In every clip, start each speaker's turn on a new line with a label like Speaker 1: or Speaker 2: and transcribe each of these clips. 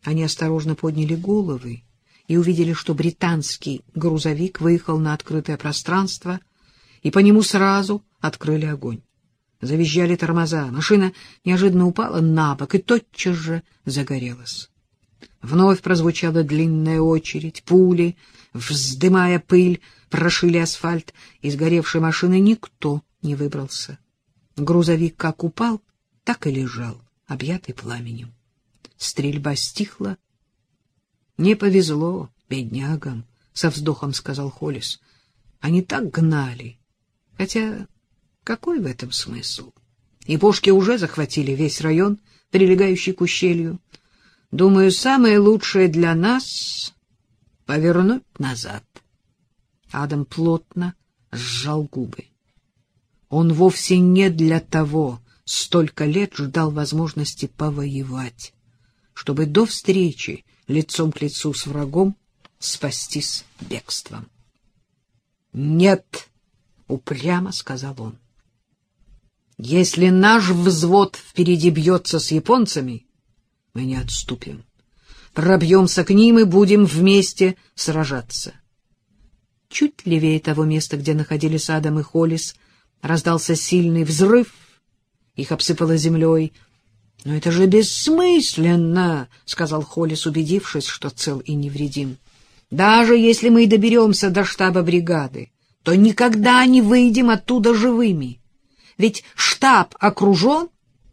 Speaker 1: Они осторожно подняли головы и увидели, что британский грузовик выехал на открытое пространство, и по нему сразу открыли огонь. Завизжали тормоза, машина неожиданно упала на бок и тотчас же загорелась. Вновь прозвучала длинная очередь, пули, вздымая пыль, прошили асфальт, из горевшей машины никто не выбрался. Грузовик как упал, так и лежал, объятый пламенем. Стрельба стихла. — Не повезло беднягам, — со вздохом сказал Холлис. — Они так гнали. Хотя какой в этом смысл? И пушки уже захватили весь район, прилегающий к ущелью. Думаю, самое лучшее для нас — повернуть назад. Адам плотно сжал губы. Он вовсе не для того столько лет ждал возможности повоевать, чтобы до встречи лицом к лицу с врагом спастись бегством. — Нет, — упрямо сказал он. — Если наш взвод впереди бьется с японцами, мы не отступим. Пробьемся к ним и будем вместе сражаться. Чуть левее того места, где находились Адам и Холлис, раздался сильный взрыв. Их обсыпало землей. — Но это же бессмысленно, — сказал Холлис, убедившись, что цел и невредим. — Даже если мы и доберемся до штаба бригады, то никогда не выйдем оттуда живыми. Ведь штаб окружен.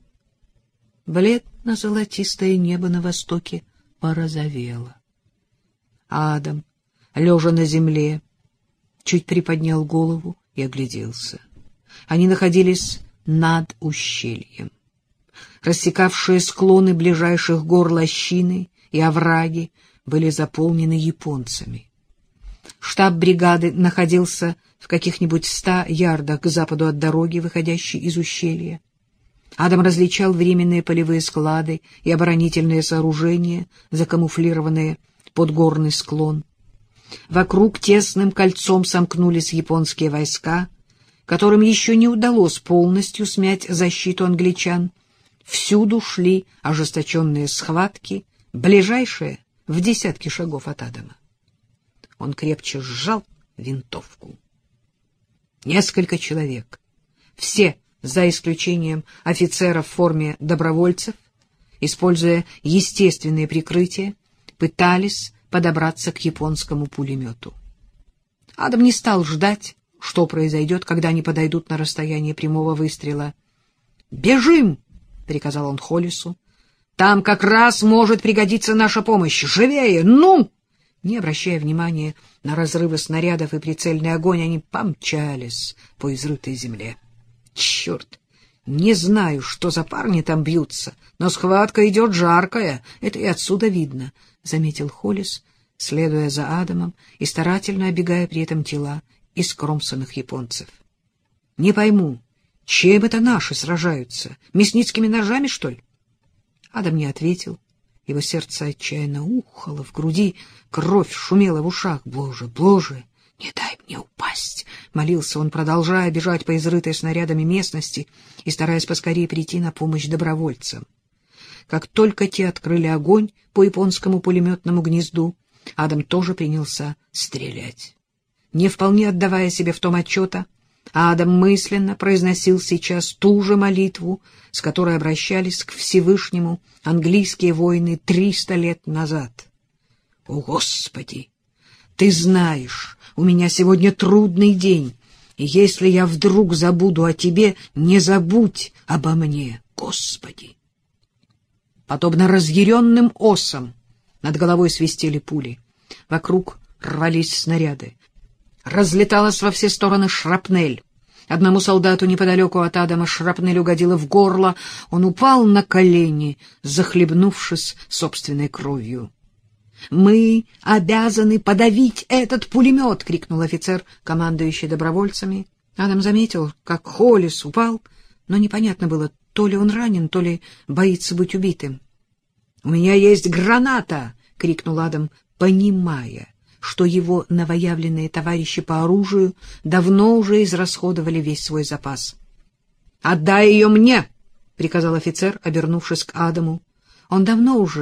Speaker 1: Бледно-золотистое небо на востоке порозовело. Адам, лежа на земле, чуть приподнял голову и огляделся. Они находились над ущельем. Рассекавшие склоны ближайших гор лощины и овраги были заполнены японцами. Штаб бригады находился в каких-нибудь 100 ярдах к западу от дороги, выходящей из ущелья. Адам различал временные полевые склады и оборонительные сооружения, закамуфлированные под горный склон. Вокруг тесным кольцом сомкнулись японские войска, которым еще не удалось полностью смять защиту англичан. Всюду шли ожесточенные схватки, ближайшие в десятки шагов от Адама. Он крепче сжал винтовку. Несколько человек, все, за исключением офицеров в форме добровольцев, используя естественные прикрытия, пытались подобраться к японскому пулемету. Адам не стал ждать, что произойдет, когда они подойдут на расстояние прямого выстрела. «Бежим!» — приказал он Холлису. «Там как раз может пригодиться наша помощь. Живее! Ну!» Не обращая внимания на разрывы снарядов и прицельный огонь, они помчались по изрытой земле. «Черт! Не знаю, что за парни там бьются, но схватка идет жаркая, это и отсюда видно», — заметил Холлис, следуя за Адамом и старательно оббегая при этом тела искромсанных японцев. «Не пойму, чем это наши сражаются? Мясницкими ножами, что ли?» Адам не ответил. Его сердце отчаянно ухало в груди, кровь шумела в ушах. «Боже, Боже, не дай мне упасть!» — молился он, продолжая бежать по изрытой снарядами местности и стараясь поскорее прийти на помощь добровольцам. Как только те открыли огонь по японскому пулеметному гнезду, Адам тоже принялся стрелять. Не вполне отдавая себе в том отчета, Адам мысленно произносил сейчас ту же молитву, с которой обращались к Всевышнему английские воины 300 лет назад. «О, Господи! Ты знаешь, у меня сегодня трудный день, и если я вдруг забуду о Тебе, не забудь обо мне, Господи!» Подобно разъяренным осам над головой свистели пули. Вокруг рвались снаряды. Разлеталась во все стороны шрапнель. Одному солдату неподалеку от Адама шрапнель угодила в горло. Он упал на колени, захлебнувшись собственной кровью. «Мы обязаны подавить этот пулемет!» — крикнул офицер, командующий добровольцами. Адам заметил, как Холлис упал, но непонятно было, то ли он ранен, то ли боится быть убитым. «У меня есть граната!» — крикнул Адам, понимая, что его новоявленные товарищи по оружию давно уже израсходовали весь свой запас. «Отдай ее мне!» — приказал офицер, обернувшись к Адаму. Он давно уже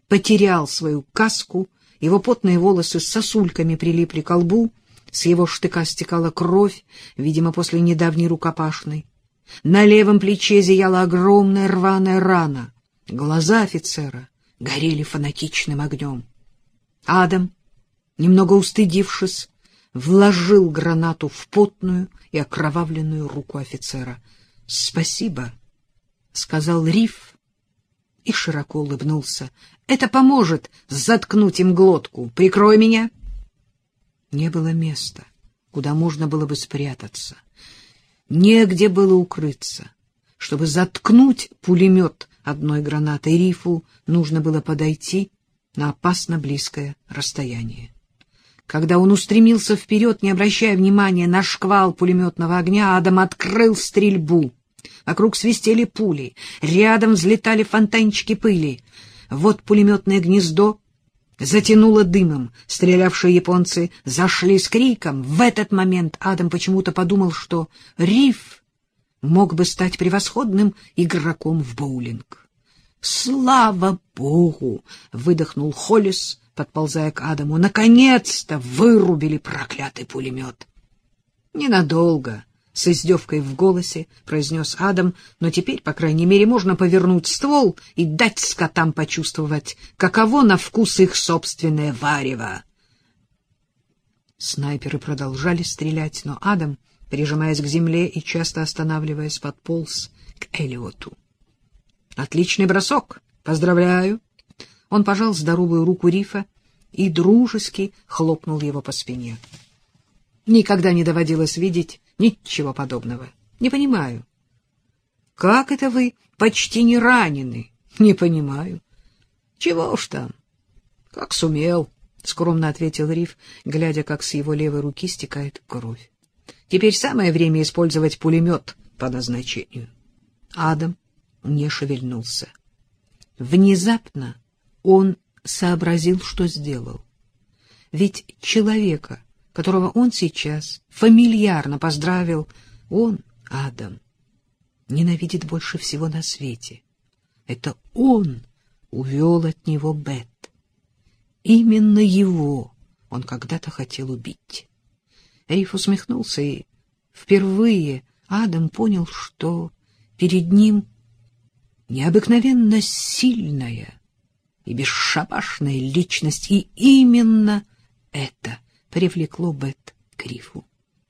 Speaker 1: потерял свою каску, его потные волосы с сосульками прилипли к лбу, с его штыка стекала кровь, видимо, после недавней рукопашной. На левом плече зияла огромная рваная рана. Глаза офицера горели фанатичным огнем. Адам, немного устыдившись, вложил гранату в потную и окровавленную руку офицера. — Спасибо, — сказал Риф и широко улыбнулся. — Это поможет заткнуть им глотку. Прикрой меня. Не было места, куда можно было бы спрятаться. Негде было укрыться. Чтобы заткнуть пулемет одной гранатой, Рифу нужно было подойти на опасно близкое расстояние. Когда он устремился вперед, не обращая внимания на шквал пулеметного огня, Адам открыл стрельбу. Вокруг свистели пули, рядом взлетали фонтанчики пыли. Вот пулеметное гнездо затянуло дымом, стрелявшие японцы зашли с криком. В этот момент Адам почему-то подумал, что Риф мог бы стать превосходным игроком в боулинг. «Слава Богу!» — выдохнул Холлис, подползая к Адаму. «Наконец-то вырубили проклятый пулемет!» «Ненадолго!» — с издевкой в голосе произнес Адам, «но теперь, по крайней мере, можно повернуть ствол и дать скотам почувствовать, каково на вкус их собственное варево». Снайперы продолжали стрелять, но Адам, прижимаясь к земле и часто останавливаясь, подполз к Эллиоту. «Отличный бросок! Поздравляю!» Он пожал здоровую руку Рифа и дружески хлопнул его по спине. «Никогда не доводилось видеть ничего подобного. Не понимаю». «Как это вы почти не ранены?» «Не понимаю». «Чего уж там? Как сумел», — скромно ответил Риф, глядя, как с его левой руки стекает кровь. «Теперь самое время использовать пулемет по назначению». Адам не шевельнулся. Внезапно он сообразил, что сделал. Ведь человека, которого он сейчас фамильярно поздравил, он, Адам, ненавидит больше всего на свете. Это он увел от него Бет. Именно его он когда-то хотел убить. Риф усмехнулся, и впервые Адам понял, что перед ним необыкновенно сильная и бесшабашная личность, и именно это привлекло Бет к Рифу.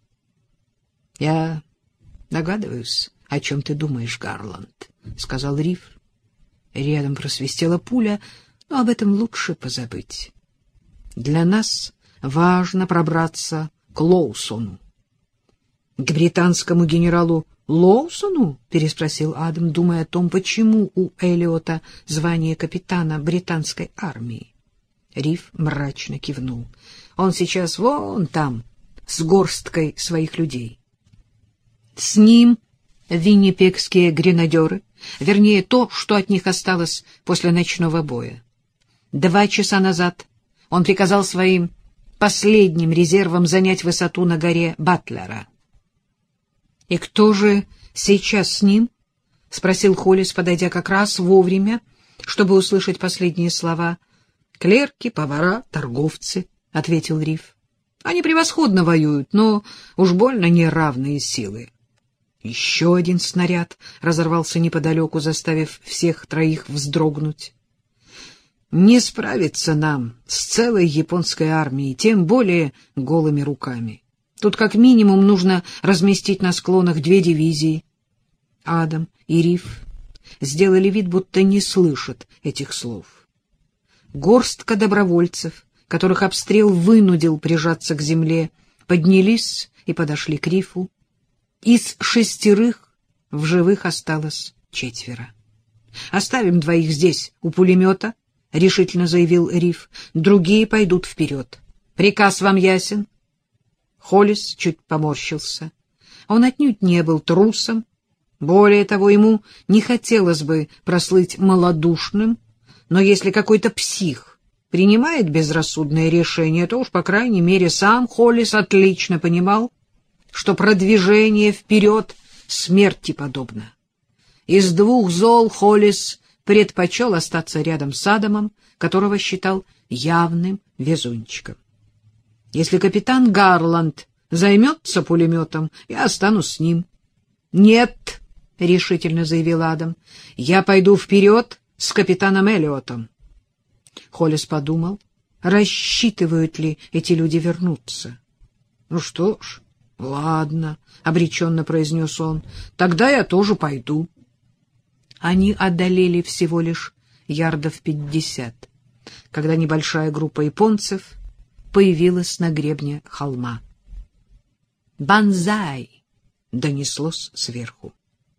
Speaker 1: — Я догадываюсь, о чем ты думаешь, Гарланд, — сказал Риф. Рядом просвистела пуля, но об этом лучше позабыть. Для нас важно пробраться к Лоусону. — К британскому генералу Лоусону? — переспросил Адам, думая о том, почему у Эллиота звание капитана британской армии. Риф мрачно кивнул. Он сейчас вон там, с горсткой своих людей. С ним виннипегские гренадеры, вернее, то, что от них осталось после ночного боя. 2 часа назад он приказал своим последним резервам занять высоту на горе Батлера. — И кто же сейчас с ним? — спросил Холлис, подойдя как раз вовремя, чтобы услышать последние слова. — Клерки, повара, торговцы, — ответил Риф. — Они превосходно воюют, но уж больно неравные силы. Еще один снаряд разорвался неподалеку, заставив всех троих вздрогнуть. Не справиться нам с целой японской армией, тем более голыми руками. Тут как минимум нужно разместить на склонах 2 дивизии. Адам и Риф сделали вид, будто не слышат этих слов. Горстка добровольцев, которых обстрел вынудил прижаться к земле, поднялись и подошли к Рифу. Из 6 в живых осталось 4. — Оставим 2 здесь, у пулемета, — решительно заявил Риф. — Другие пойдут вперед. Приказ вам ясен? Холлис чуть поморщился. Он отнюдь не был трусом. Более того, ему не хотелось бы прослыть малодушным, но если какой-то псих принимает безрассудное решение, то уж, по крайней мере, сам Холлис отлично понимал, что продвижение вперед смерти подобно. Из 2 зол Холлис предпочел остаться рядом с Адамом, которого считал явным везунчиком. Если капитан Гарланд займется пулеметом, я останусь с ним. — Нет, — решительно заявил Адам, — я пойду вперед с капитаном Эллиотом. Холлис подумал, рассчитывают ли эти люди вернуться. — Ну что ж, ладно, — обреченно произнес он, — тогда я тоже пойду. Они одолели всего лишь ярдов 50, когда небольшая группа японцев появилась на гребне холма. «Банзай!» — донеслось сверху.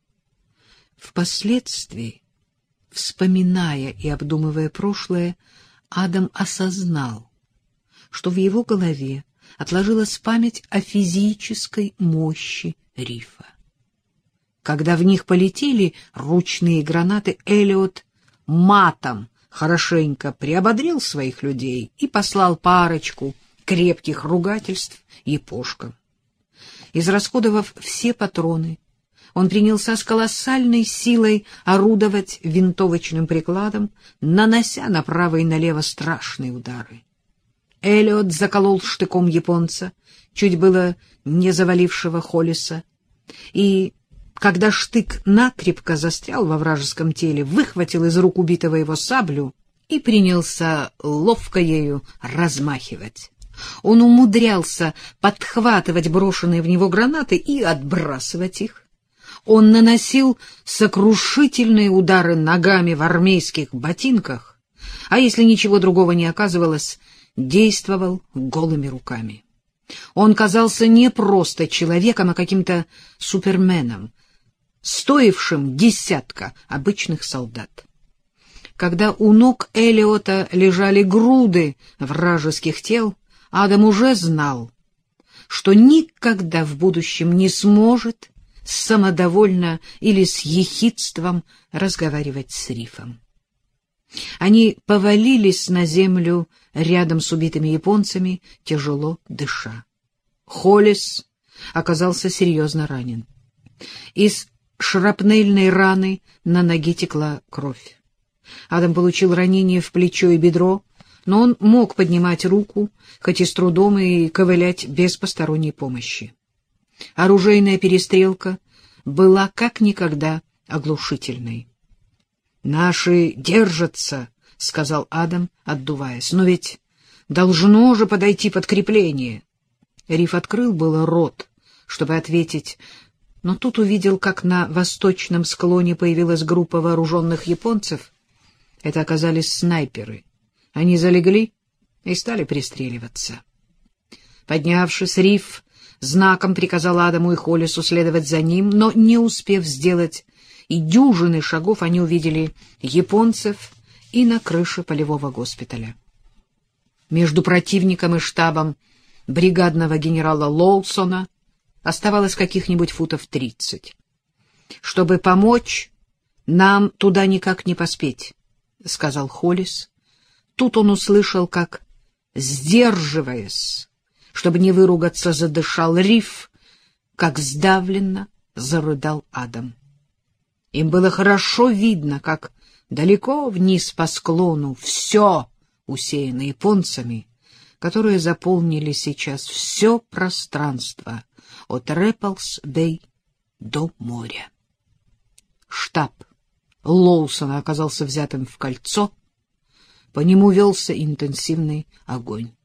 Speaker 1: Впоследствии, вспоминая и обдумывая прошлое, Адам осознал, что в его голове отложилась память о физической мощи рифа. Когда в них полетели ручные гранаты, Эллиот матом хорошенько приободрил своих людей и послал парочку крепких ругательств япошкам. Израсходовав все патроны, он принялся с колоссальной силой орудовать винтовочным прикладом, нанося направо и налево страшные удары. Эллиот заколол штыком японца, чуть было не завалившего Холлиса, и, когда штык накрепко застрял во вражеском теле, выхватил из рук убитого его саблю и принялся ловко ею размахивать. Он умудрялся подхватывать брошенные в него гранаты и отбрасывать их. Он наносил сокрушительные удары ногами в армейских ботинках, а если ничего другого не оказывалось, действовал голыми руками. Он казался не просто человеком, а каким-то суперменом, стоившим десятка обычных солдат. Когда у ног Эллиота лежали груды вражеских тел, Адам уже знал, что никогда в будущем не сможет самодовольно или с ехидством разговаривать с рифом. Они повалились на землю рядом с убитыми японцами, тяжело дыша. Холлис оказался серьезно ранен. Из шрапнельной раны на ноге текла кровь. Адам получил ранение в плечо и бедро, но он мог поднимать руку, хоть и с трудом, и ковылять без посторонней помощи. Оружейная перестрелка была как никогда оглушительной. — Наши держатся, — сказал Адам, отдуваясь, — но ведь должно же подойти подкрепление. Риф открыл было рот, чтобы ответить, но тут увидел, как на восточном склоне появилась группа вооруженных японцев. Это оказались снайперы. Они залегли и стали пристреливаться. Поднявшись, Риф знаком приказал Адаму и Холлису следовать за ним, но, не успев сделать и дюжины шагов, они увидели японцев и на крыше полевого госпиталя. Между противником и штабом бригадного генерала Лоусона оставалось каких-нибудь футов 30. «Чтобы помочь, нам туда никак не поспеть», — сказал Холлис. Тут он услышал, как, сдерживаясь, чтобы не выругаться, задышал Риф, как сдавленно зарыдал Адам. Им было хорошо видно, как далеко вниз по склону все усеяно японцами, которые заполнили сейчас все пространство от Рэпплс-Бэй до моря. Штаб Лоусона оказался взятым в кольцо, по нему велся интенсивный огонь.